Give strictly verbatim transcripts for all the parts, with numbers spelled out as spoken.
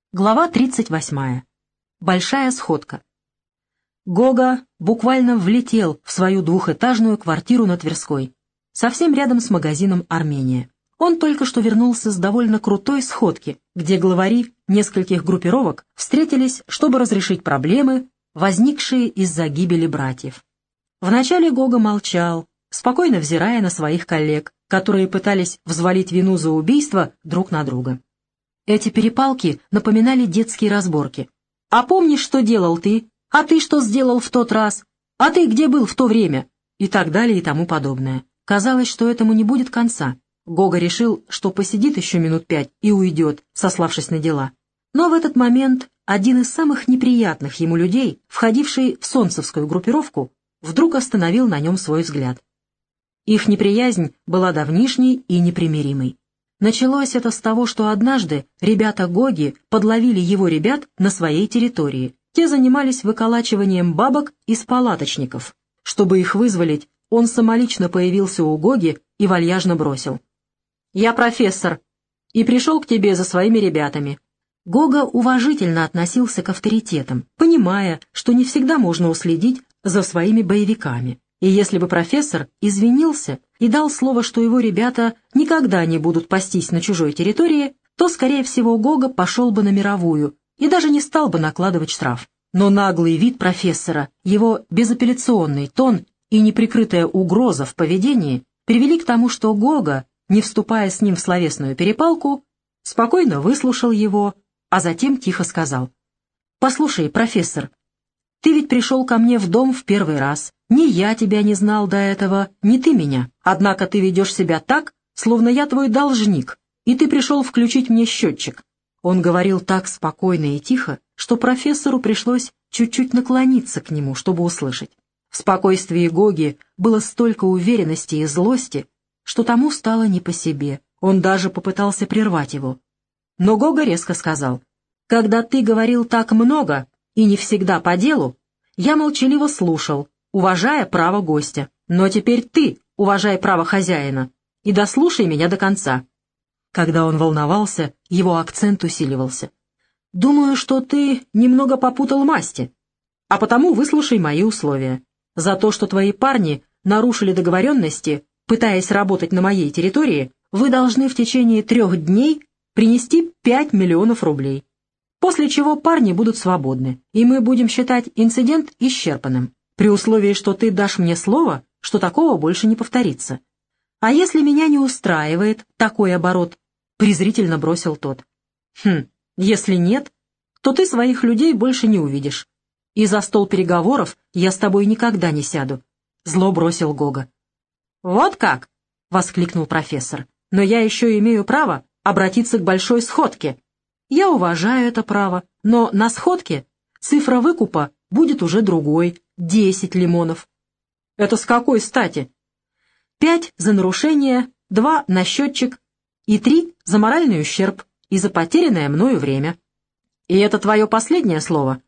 Глава тридцать восьмая. Большая сходка. Гога буквально влетел в свою двухэтажную квартиру на Тверской, совсем рядом с магазином «Армения». Он только что вернулся с довольно крутой сходки, где главари нескольких группировок встретились, чтобы разрешить проблемы, возникшие из-за гибели братьев. Вначале Гога молчал, спокойно взирая на своих коллег, которые пытались взвалить вину за убийство друг на друга. Эти перепалки напоминали детские разборки. «А помнишь, что делал ты? А ты что сделал в тот раз? А ты где был в то время?» И так далее и тому подобное. Казалось, что этому не будет конца. Гога решил, что посидит еще минут пять и уйдет, сославшись на дела. Но в этот момент один из самых неприятных ему людей, входивший в солнцевскую группировку, вдруг остановил на нем свой взгляд. Их неприязнь была давнишней и непримиримой. Началось это с того, что однажды ребята Гоги подловили его ребят на своей территории. Те занимались выколачиванием бабок из палаточников. Чтобы их вызволить, он самолично появился у Гоги и вальяжно бросил: «Я профессор, и пришел к тебе за своими ребятами». Гога уважительно относился к авторитетам, понимая, что не всегда можно уследить за своими боевиками. И если бы профессор извинился и дал слово, что его ребята никогда не будут пастись на чужой территории, то, скорее всего, Гога пошел бы на мировую и даже не стал бы накладывать штраф. Но наглый вид профессора, его безапелляционный тон и неприкрытая угроза в поведении привели к тому, что Гога, не вступая с ним в словесную перепалку, спокойно выслушал его, а затем тихо сказал: «Послушай, профессор, ты ведь пришел ко мне в дом в первый раз. Ни я тебя не знал до этого, ни ты меня. Однако ты ведешь себя так, словно я твой должник, и ты пришел включить мне счетчик». Он говорил так спокойно и тихо, что профессору пришлось чуть-чуть наклониться к нему, чтобы услышать. В спокойствии Гоги было столько уверенности и злости, что тому стало не по себе. Он даже попытался прервать его. Но Гога резко сказал: «Когда ты говорил так много и не всегда по делу, я молчаливо слушал, уважая право гостя. Но теперь ты уважай право хозяина и дослушай меня до конца». Когда он волновался, его акцент усиливался. «Думаю, что ты немного попутал масти, а потому выслушай мои условия. За то, что твои парни нарушили договоренности, пытаясь работать на моей территории, вы должны в течение трех дней принести пять миллионов рублей. После чего парни будут свободны, и мы будем считать инцидент исчерпанным, при условии, что ты дашь мне слово, что такого больше не повторится. А если меня не устраивает такой оборот?» — презрительно бросил тот. «Хм, если нет, то ты своих людей больше не увидишь, и за стол переговоров я с тобой никогда не сяду», — зло бросил Гога. «Вот как?» — воскликнул профессор. «Но я еще имею право обратиться к большой сходке. Я уважаю это право, но на сходке цифра выкупа будет уже другой — десять лимонов». «Это с какой стати?» «Пять за нарушение, два на счетчик и три за моральный ущерб и за потерянное мною время». «И это твое последнее слово?»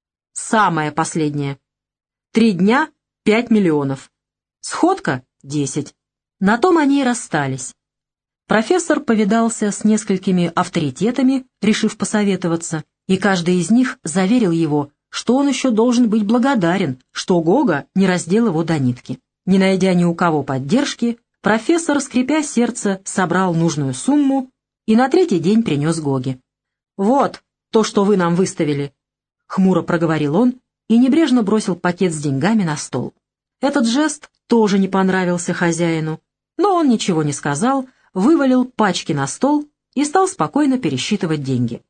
«Самое последнее. Три дня — пять миллионов. Сходка — десять». На том они и расстались. Профессор повидался с несколькими авторитетами, решив посоветоваться, и каждый из них заверил его, что он еще должен быть благодарен, что Гога не раздел его до нитки. Не найдя ни у кого поддержки, профессор, скрипя сердце, собрал нужную сумму и на третий день принес Гоге. «Вот то, что вы нам выставили», — хмуро проговорил он и небрежно бросил пакет с деньгами на стол. Этот жест тоже не понравился хозяину, но он ничего не сказал, вывалил пачки на стол и стал спокойно пересчитывать деньги.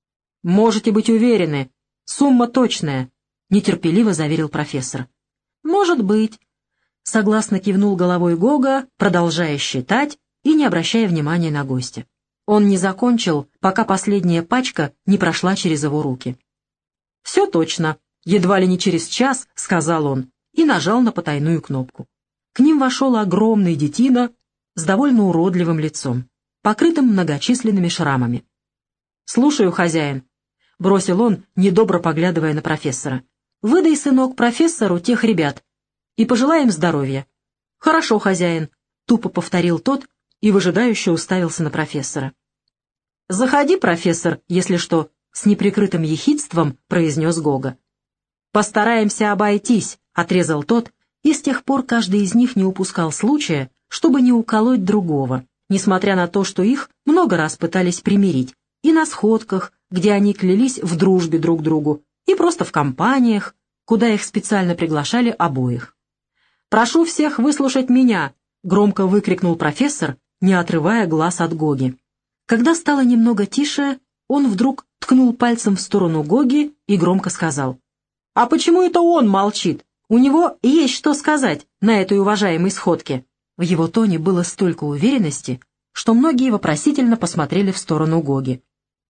«Можете быть уверены, сумма точная», — нетерпеливо заверил профессор. «Может быть», — согласно кивнул головой Гога, продолжая считать и не обращая внимания на гостя. Он не закончил, пока последняя пачка не прошла через его руки. «Все точно», — едва ли не через час, — сказал он, и нажал на потайную кнопку. К ним вошел огромный детина с довольно уродливым лицом, покрытым многочисленными шрамами. «Слушаю, хозяин», — бросил он, недобро поглядывая на профессора. «Выдай, сынок, профессору тех ребят и пожелаем здоровья». «Хорошо, хозяин», — тупо повторил тот и выжидающе уставился на профессора. «Заходи, профессор, если что», — с неприкрытым ехидством произнес Гога. «Постараемся обойтись», — отрезал тот, и с тех пор каждый из них не упускал случая, чтобы не уколоть другого, несмотря на то, что их много раз пытались примирить, и на сходках, где они клялись в дружбе друг к другу, и просто в компаниях, куда их специально приглашали обоих. «Прошу всех выслушать меня!» — громко выкрикнул профессор, не отрывая глаз от Гоги. Когда стало немного тише, он вдруг ткнул пальцем в сторону Гоги и громко сказал: «А почему это он молчит? У него есть что сказать на этой уважаемой сходке». В его тоне было столько уверенности, что многие вопросительно посмотрели в сторону Гоги.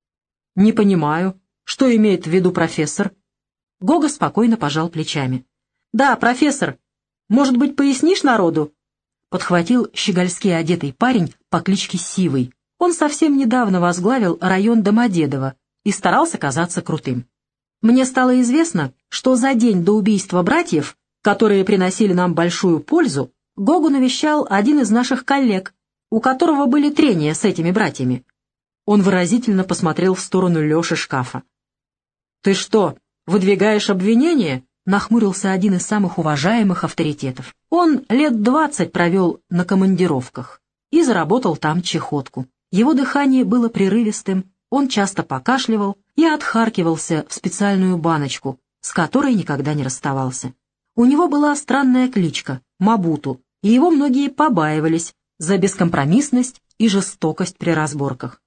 «Не понимаю, что имеет в виду профессор?» Гога спокойно пожал плечами. «Да, профессор, может быть, пояснишь народу?» Подхватил щегольски одетый парень по кличке Сивый. Он совсем недавно возглавил район Домодедово и старался казаться крутым. «Мне стало известно, что за день до убийства братьев, которые приносили нам большую пользу, Гогу навещал один из наших коллег, у которого были трения с этими братьями». Он выразительно посмотрел в сторону Леши Шкафа. «Ты что, выдвигаешь обвинение?» — нахмурился один из самых уважаемых авторитетов. Он лет двадцать провел на командировках и заработал там чехотку. Его дыхание было прерывистым, он часто покашливал и отхаркивался в специальную баночку, с которой никогда не расставался. У него была странная кличка — Мабуту, и его многие побаивались за бескомпромиссность и жестокость при разборках.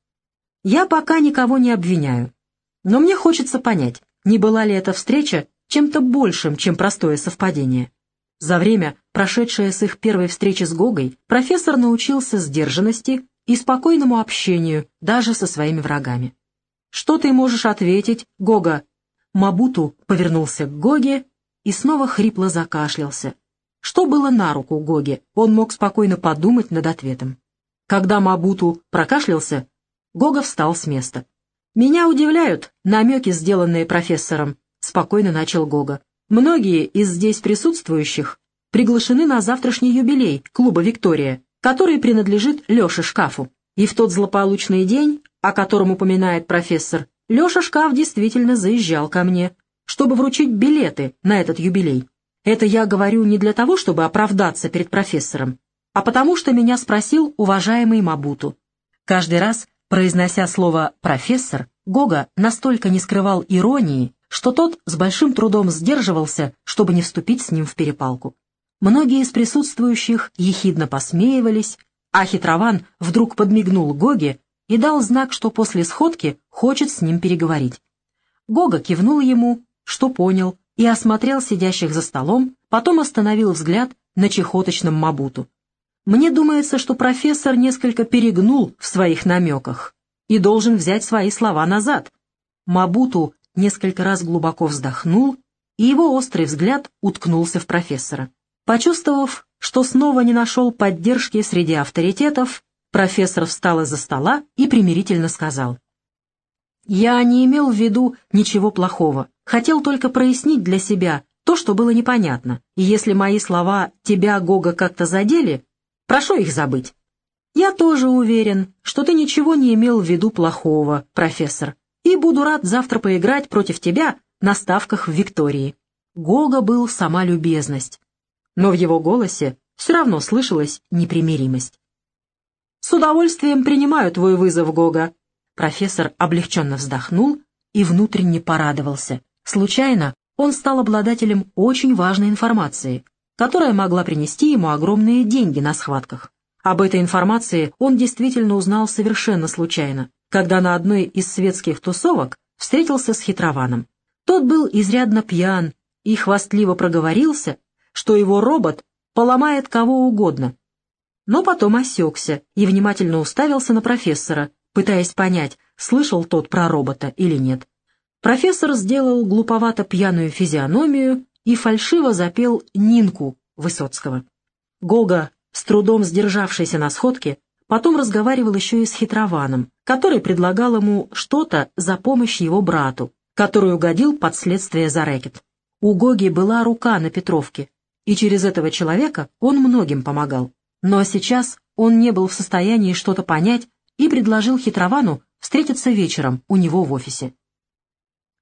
Я пока никого не обвиняю, но мне хочется понять, не была ли эта встреча чем-то большим, чем простое совпадение. За время, прошедшее с их первой встречи с Гогой, профессор научился сдержанности и спокойному общению даже со своими врагами. «Что ты можешь ответить, Гога?» Мабуту повернулся к Гоге и снова хрипло закашлялся. Что было на руку Гоге, он мог спокойно подумать над ответом. Когда Мабуту прокашлялся, Гога встал с места. «Меня удивляют намеки, сделанные профессором», — спокойно начал Гога. «Многие из здесь присутствующих приглашены на завтрашний юбилей клуба «Виктория», который принадлежит Леше Шкафу. И в тот злополучный день, о котором упоминает профессор, Леша Шкаф действительно заезжал ко мне, чтобы вручить билеты на этот юбилей. Это я говорю не для того, чтобы оправдаться перед профессором, а потому что меня спросил уважаемый Мабуту». Каждый раз, произнося слово «профессор», Гога настолько не скрывал иронии, что тот с большим трудом сдерживался, чтобы не вступить с ним в перепалку. Многие из присутствующих ехидно посмеивались, а хитрован вдруг подмигнул Гоге и дал знак, что после сходки хочет с ним переговорить. Гога кивнул ему, что понял, и осмотрел сидящих за столом, потом остановил взгляд на чехоточном Мабуту. «Мне думается, что профессор несколько перегнул в своих намеках и должен взять свои слова назад». Мабуту несколько раз глубоко вздохнул, и его острый взгляд уткнулся в профессора. Почувствовав, что снова не нашел поддержки среди авторитетов, профессор встал из-за стола и примирительно сказал: «Я не имел в виду ничего плохого, хотел только прояснить для себя то, что было непонятно, и если мои слова тебя, Гога, как-то задели, прошу их забыть». «Я тоже уверен, что ты ничего не имел в виду плохого, профессор, и буду рад завтра поиграть против тебя на ставках в Виктории». Гога был сама любезность, но в его голосе все равно слышалась непримиримость. «С удовольствием принимаю твой вызов, Гога». Профессор облегченно вздохнул и внутренне порадовался. Случайно он стал обладателем очень важной информации, которая могла принести ему огромные деньги на схватках. Об этой информации он действительно узнал совершенно случайно, когда на одной из светских тусовок встретился с хитрованом. Тот был изрядно пьян и хвастливо проговорился, что его робот поломает кого угодно. Но потом осекся и внимательно уставился на профессора, пытаясь понять, слышал тот про робота или нет. Профессор сделал глуповато пьяную физиономию и фальшиво запел Нинку Высоцкого. Гога, с трудом сдержавшийся на сходке, потом разговаривал еще и с хитрованом, который предлагал ему что-то за помощь его брату, который угодил под следствие за рэкет. У Гоги была рука на Петровке, и через этого человека он многим помогал. Но сейчас он не был в состоянии что-то понять и предложил хитровану встретиться вечером у него в офисе.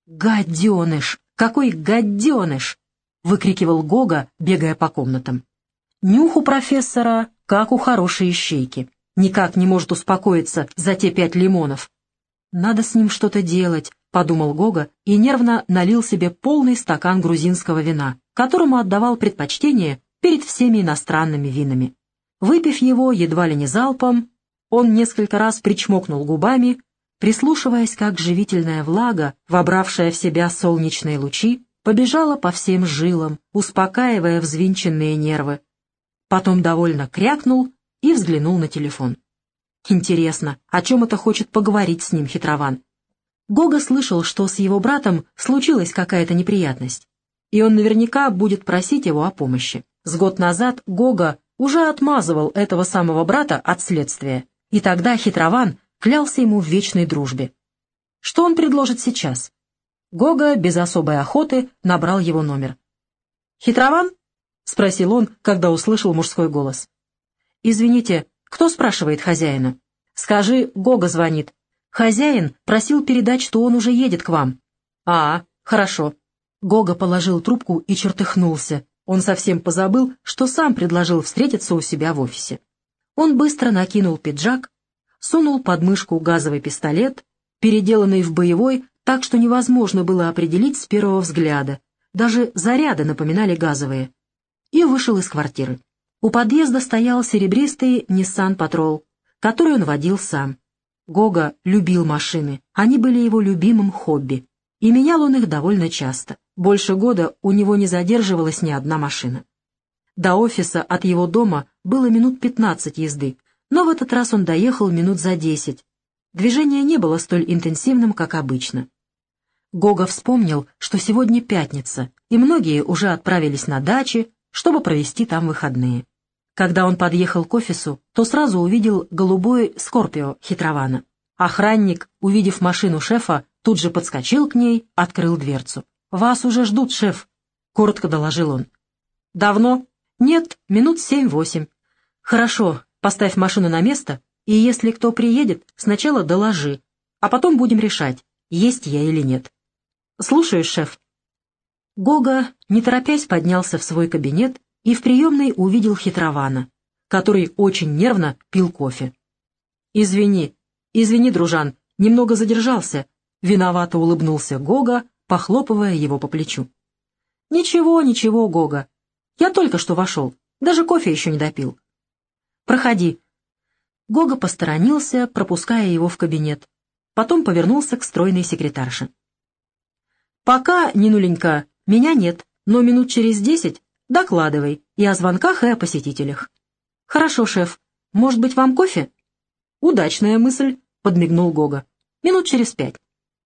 «Гаденыш! Какой гаденыш!» — выкрикивал Гога, бегая по комнатам. Нюх у профессора, как у хорошей ищейки. Никак не может успокоиться за те пять лимонов. «Надо с ним что-то делать», — подумал Гога и нервно налил себе полный стакан грузинского вина, которому отдавал предпочтение перед всеми иностранными винами. Выпив его едва ли не залпом, он несколько раз причмокнул губами, прислушиваясь, как живительная влага, вобравшая в себя солнечные лучи, побежала по всем жилам, успокаивая взвинченные нервы. Потом довольно крякнул и взглянул на телефон. Интересно, о чем это хочет поговорить с ним хитрован? Гога слышал, что с его братом случилась какая-то неприятность, и он наверняка будет просить его о помощи. С год назад Гога уже отмазывал этого самого брата от следствия, и тогда хитрован клялся ему в вечной дружбе. Что он предложит сейчас? Гога без особой охоты набрал его номер. «Хитрован?» — спросил он, когда услышал мужской голос. «Извините, кто спрашивает хозяина?» «Скажи, Гога звонит. Хозяин просил передать, что он уже едет к вам». «А, хорошо». Гога положил трубку и чертыхнулся. Он совсем позабыл, что сам предложил встретиться у себя в офисе. Он быстро накинул пиджак, сунул под мышку газовый пистолет, переделанный в боевой, так что невозможно было определить с первого взгляда. Даже заряды напоминали газовые. И вышел из квартиры. У подъезда стоял серебристый Nissan Patrol, который он водил сам. Гога любил машины, они были его любимым хобби, и менял он их довольно часто. Больше года у него не задерживалась ни одна машина. До офиса от его дома было минут пятнадцать езды, но в этот раз он доехал минут за десять. Движение не было столь интенсивным, как обычно. Гога вспомнил, что сегодня пятница, и многие уже отправились на дачи, чтобы провести там выходные. Когда он подъехал к офису, то сразу увидел голубой «Скорпио» хитрована. Охранник, увидев машину шефа, тут же подскочил к ней, открыл дверцу. «Вас уже ждут, шеф», — коротко доложил он. «Давно?» «Нет, минут семь-восемь». «Хорошо, поставь машину на место, и если кто приедет, сначала доложи, а потом будем решать, есть я или нет». «Слушаюсь, шеф». Гога, не торопясь, поднялся в свой кабинет и в приемной увидел хитрована, который очень нервно пил кофе. «Извини, извини, дружан, немного задержался», — виновато улыбнулся Гога, похлопывая его по плечу. «Ничего, ничего, Гога. Я только что вошел, даже кофе еще не допил». «Проходи». Гога посторонился, пропуская его в кабинет. Потом повернулся к стройной секретарше. «Пока, Нинуленька, меня нет, но минут через десять докладывай и о звонках, и о посетителях». «Хорошо, шеф. Может быть, вам кофе?» «Удачная мысль», — подмигнул Гога. «Минут через пять».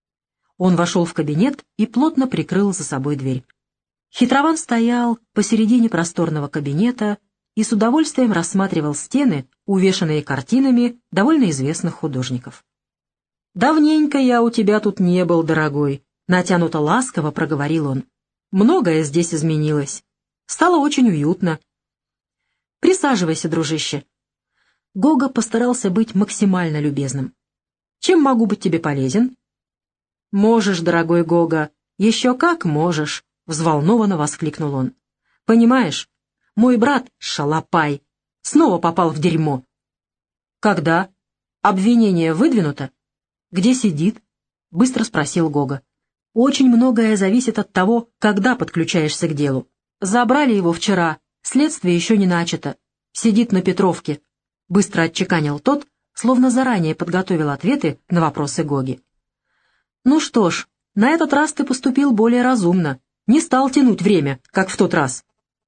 Он вошел в кабинет и плотно прикрыл за собой дверь. Хитрован стоял посередине просторного кабинета и с удовольствием рассматривал стены, увешанные картинами довольно известных художников. «Давненько я у тебя тут не был, дорогой», — натянуто ласково проговорил он. «Многое здесь изменилось. Стало очень уютно». «Присаживайся, дружище». Гога постарался быть максимально любезным. «Чем могу быть тебе полезен?» «Можешь, дорогой Гога, еще как можешь», — взволнованно воскликнул он. «Понимаешь, мой брат, шалопай, снова попал в дерьмо». «Когда? Обвинение выдвинуто?» «Где сидит?» — быстро спросил Гога. «Очень многое зависит от того, когда подключаешься к делу. Забрали его вчера, следствие еще не начато. Сидит на Петровке», — быстро отчеканил тот, словно заранее подготовил ответы на вопросы Гоги. «Ну что ж, на этот раз ты поступил более разумно, не стал тянуть время, как в тот раз».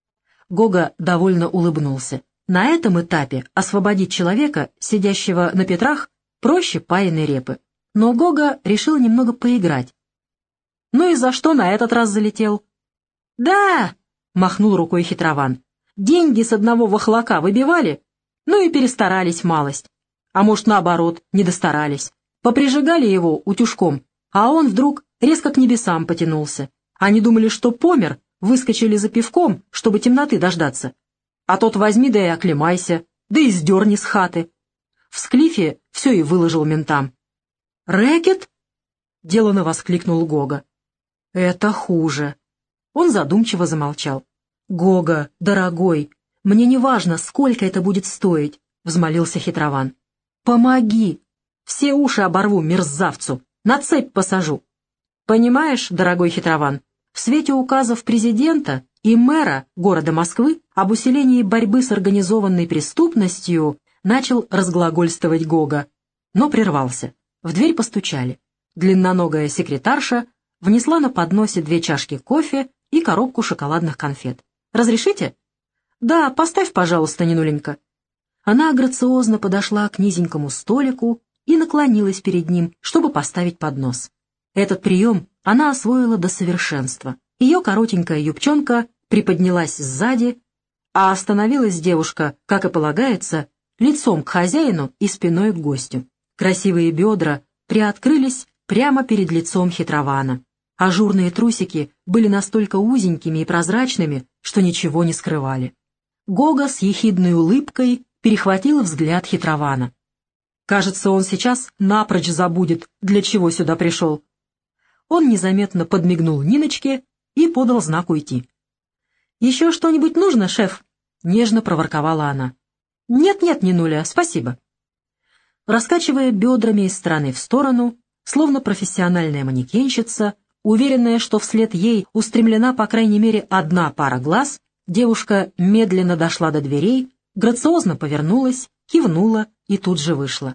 Гога довольно улыбнулся. На этом этапе освободить человека, сидящего на Петрах, проще пареной репы. Но Гога решил немного поиграть. «Ну и за что на этот раз залетел?» «Да!» — махнул рукой хитрован. «Деньги с одного вахлака выбивали, ну и перестарались малость. А может, наоборот, не достарались. Поприжигали его утюжком, а он вдруг резко к небесам потянулся. Они думали, что помер, выскочили за пивком, чтобы темноты дождаться. А тот возьми да и оклемайся, да и сдерни с хаты». В Склифе все и выложил ментам. «Рэкет?» — делано воскликнул Гога. Это хуже. Он задумчиво замолчал. «Гога, дорогой, мне не важно, сколько это будет стоить», — взмолился хитрован. «Помоги! Все уши оборву мерзавцу, на цепь посажу». «Понимаешь, дорогой хитрован, в свете указов президента и мэра города Москвы об усилении борьбы с организованной преступностью», начал разглагольствовать Гога, но прервался. В дверь постучали. Длинноногая секретарша внесла на подносе две чашки кофе и коробку шоколадных конфет. «Разрешите?» «Да, поставь, пожалуйста, Нинуленька». Она грациозно подошла к низенькому столику и наклонилась перед ним, чтобы поставить поднос. Этот прием она освоила до совершенства. Ее коротенькая юбчонка приподнялась сзади, а остановилась девушка, как и полагается, лицом к хозяину и спиной к гостю. Красивые бедра приоткрылись прямо перед лицом хитрована. Ажурные трусики были настолько узенькими и прозрачными, что ничего не скрывали. Гога с ехидной улыбкой перехватил взгляд хитрована. Кажется, он сейчас напрочь забудет, для чего сюда пришел. Он незаметно подмигнул Ниночке и подал знак уйти. «Еще что-нибудь нужно, шеф?» — нежно проворковала она. «Нет-нет, Нинуля, спасибо». Раскачивая бедрами из стороны в сторону, словно профессиональная манекенщица, уверенная, что вслед ей устремлена по крайней мере одна пара глаз, девушка медленно дошла до дверей, грациозно повернулась, кивнула и тут же вышла.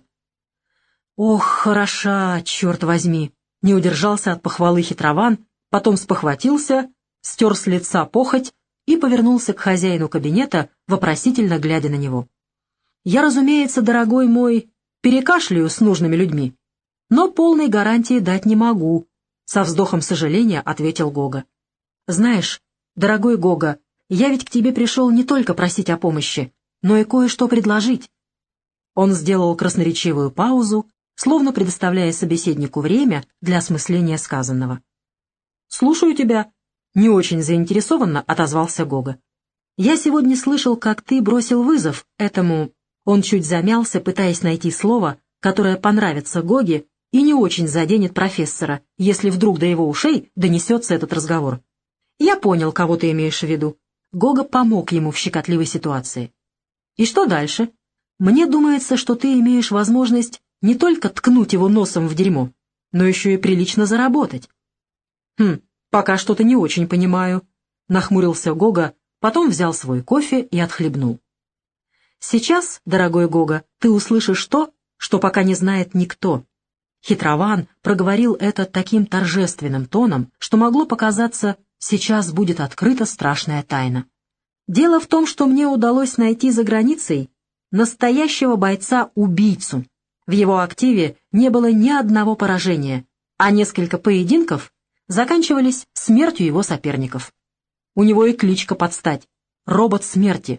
«Ох, хороша, черт возьми!» — не удержался от похвалы хитрован, потом спохватился, стер с лица похоть и повернулся к хозяину кабинета, вопросительно глядя на него. «Я, разумеется, дорогой мой, перекашляю с нужными людьми, но полной гарантии дать не могу», — со вздохом сожаления ответил Гога. «Знаешь, дорогой Гога, я ведь к тебе пришел не только просить о помощи, но и кое-что предложить». Он сделал красноречивую паузу, словно предоставляя собеседнику время для осмысления сказанного. «Слушаю тебя», — не очень заинтересованно отозвался Гога. «Я сегодня слышал, как ты бросил вызов этому...» Он чуть замялся, пытаясь найти слово, которое понравится Гоге и не очень заденет профессора, если вдруг до его ушей донесется этот разговор. «Я понял, кого ты имеешь в виду». Гога помог ему в щекотливой ситуации. «И что дальше? Мне думается, что ты имеешь возможность не только ткнуть его носом в дерьмо, но еще и прилично заработать». «Хм, пока что-то не очень понимаю», — нахмурился Гога, потом взял свой кофе и отхлебнул. «Сейчас, дорогой Гога, ты услышишь то, что пока не знает никто». Хитрован проговорил это таким торжественным тоном, что могло показаться, сейчас будет открыта страшная тайна. «Дело в том, что мне удалось найти за границей настоящего бойца-убийцу. В его активе не было ни одного поражения, а несколько поединков заканчивались смертью его соперников. У него и кличка под стать — «Робот смерти».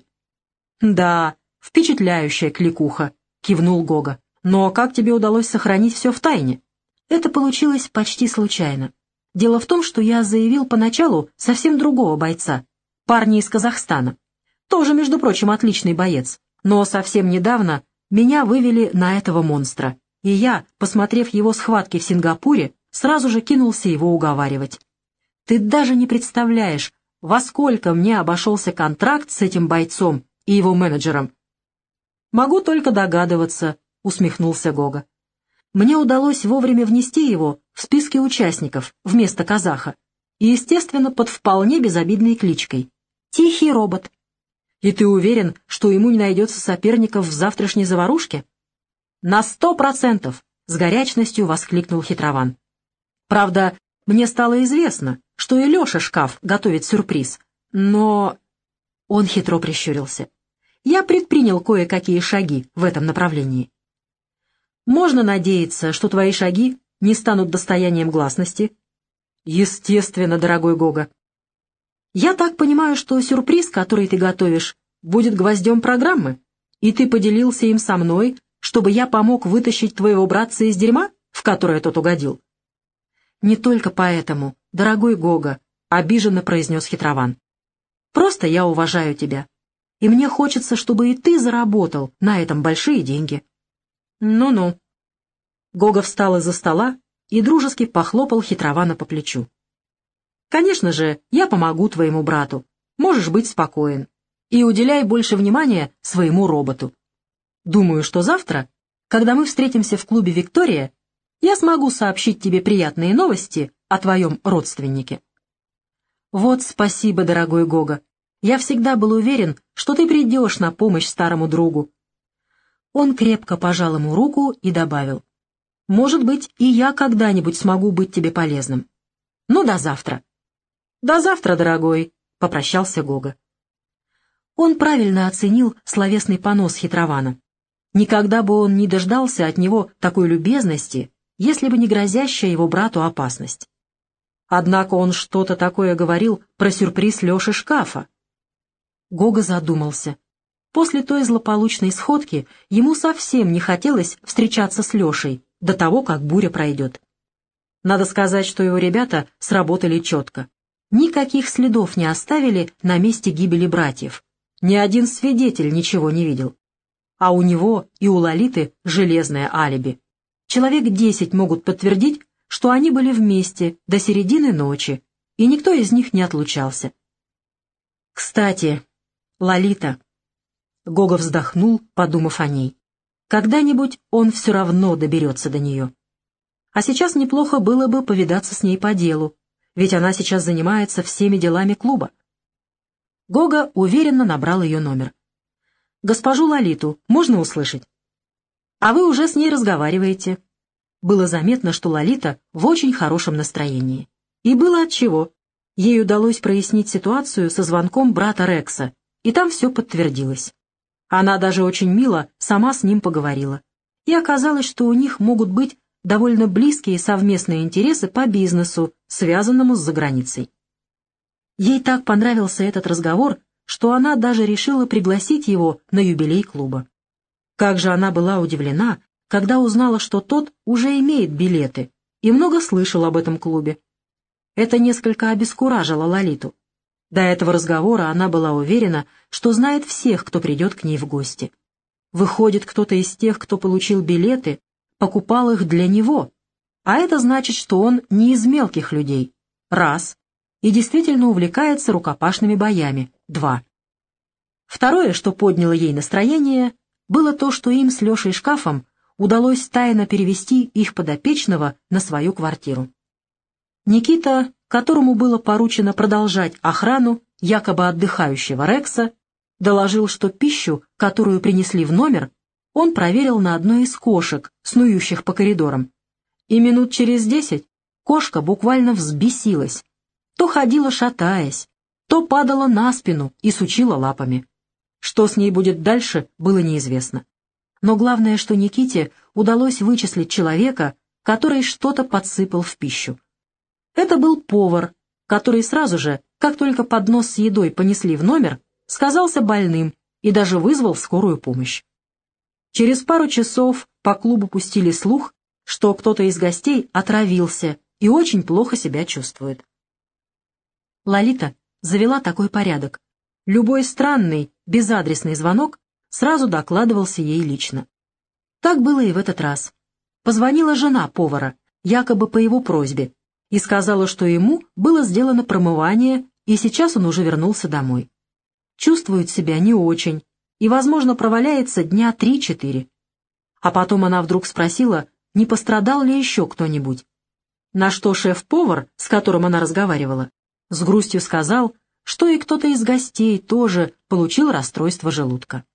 «Да, впечатляющая кликуха», — кивнул Гога. «Но как тебе удалось сохранить все в тайне?» «Это получилось почти случайно. Дело в том, что я заявил поначалу совсем другого бойца, парня из Казахстана. Тоже, между прочим, отличный боец. Но совсем недавно меня вывели на этого монстра, и я, посмотрев его схватки в Сингапуре, сразу же кинулся его уговаривать. Ты даже не представляешь, во сколько мне обошелся контракт с этим бойцом и его менеджером». «Могу только догадываться», — усмехнулся Гога. «Мне удалось вовремя внести его в списки участников вместо казаха, и, естественно, под вполне безобидной кличкой — «Тихий робот». И ты уверен, что ему не найдется соперников в завтрашней заварушке?» «На сто процентов!» — с горячностью воскликнул хитрован. «Правда, мне стало известно, что и Леша Шкаф готовит сюрприз, но...» Он хитро прищурился. «Я предпринял кое-какие шаги в этом направлении». «Можно надеяться, что твои шаги не станут достоянием гласности?» «Естественно, дорогой Гога». «Я так понимаю, что сюрприз, который ты готовишь, будет гвоздем программы, и ты поделился им со мной, чтобы я помог вытащить твоего братца из дерьма, в которое тот угодил?» «Не только поэтому, дорогой Гога», — обиженно произнес хитрован. «Просто я уважаю тебя, и мне хочется, чтобы и ты заработал на этом большие деньги». «Ну-ну». Гога встал из-за стола и дружески похлопал хитрована по плечу. Конечно же, я помогу твоему брату. Можешь быть спокоен. И уделяй больше внимания своему роботу. Думаю, что завтра, когда мы встретимся в клубе «Виктория», я смогу сообщить тебе приятные новости о твоем родственнике. Вот спасибо, дорогой Гога. Я всегда был уверен, что ты придешь на помощь старому другу. Он крепко пожал ему руку и добавил: может быть, и я когда-нибудь смогу быть тебе полезным. Ну, до завтра. До завтра, дорогой, — попрощался Гога. Он правильно оценил словесный понос хитрована. Никогда бы он не дождался от него такой любезности, если бы не грозящая его брату опасность. Однако он что-то такое говорил про сюрприз Леши шкафа. Гога задумался. После той злополучной сходки ему совсем не хотелось встречаться с Лешей до того, как буря пройдет. Надо сказать, что его ребята сработали четко. Никаких следов не оставили на месте гибели братьев. Ни один свидетель ничего не видел. А у него и у Лолиты железное алиби. Человек десять могут подтвердить, что они были вместе до середины ночи, и никто из них не отлучался. Кстати, Лолита. Гога вздохнул, подумав о ней. Когда-нибудь он все равно доберется до нее. А сейчас неплохо было бы повидаться с ней по делу, ведь она сейчас занимается всеми делами клуба. Гога уверенно набрал ее номер. «Госпожу Лолиту можно услышать?» «А вы уже с ней разговариваете». Было заметно, что Лолита в очень хорошем настроении. И было отчего. Ей удалось прояснить ситуацию со звонком брата Рекса, и там все подтвердилось. Она даже очень мило сама с ним поговорила. И оказалось, что у них могут быть довольно близкие совместные интересы по бизнесу, связанному с заграницей. Ей так понравился этот разговор, что она даже решила пригласить его на юбилей клуба. Как же она была удивлена, когда узнала, что тот уже имеет билеты и много слышал об этом клубе. Это несколько обескуражило Лолиту. До этого разговора она была уверена, что знает всех, кто придет к ней в гости. Выходит, кто-то из тех, кто получил билеты, покупал их для него, а это значит, что он не из мелких людей, раз, и действительно увлекается рукопашными боями, два. Второе, что подняло ей настроение, было то, что им с Лешей Шкафом удалось тайно перевести их подопечного на свою квартиру. Никита, которому было поручено продолжать охрану якобы отдыхающего Рекса, доложил, что пищу, которую принесли в номер, он проверил на одной из кошек, снующих по коридорам. И минут через десять кошка буквально взбесилась. То ходила шатаясь, то падала на спину и сучила лапами. Что с ней будет дальше, было неизвестно. Но главное, что Никите удалось вычислить человека, который что-то подсыпал в пищу. Это был повар, который сразу же, как только поднос с едой понесли в номер, сказался больным и даже вызвал скорую помощь. Через пару часов по клубу пустили слух, что кто-то из гостей отравился и очень плохо себя чувствует. Лолита завела такой порядок. Любой странный, безадресный звонок сразу докладывался ей лично. Так было и в этот раз. Позвонила жена повара, якобы по его просьбе, и сказала, что ему было сделано промывание, и сейчас он уже вернулся домой. Чувствует себя не очень, и, возможно, проваляется дня три-четыре. А потом она вдруг спросила, не пострадал ли еще кто-нибудь. На что шеф-повар, с которым она разговаривала, с грустью сказал, что и кто-то из гостей тоже получил расстройство желудка.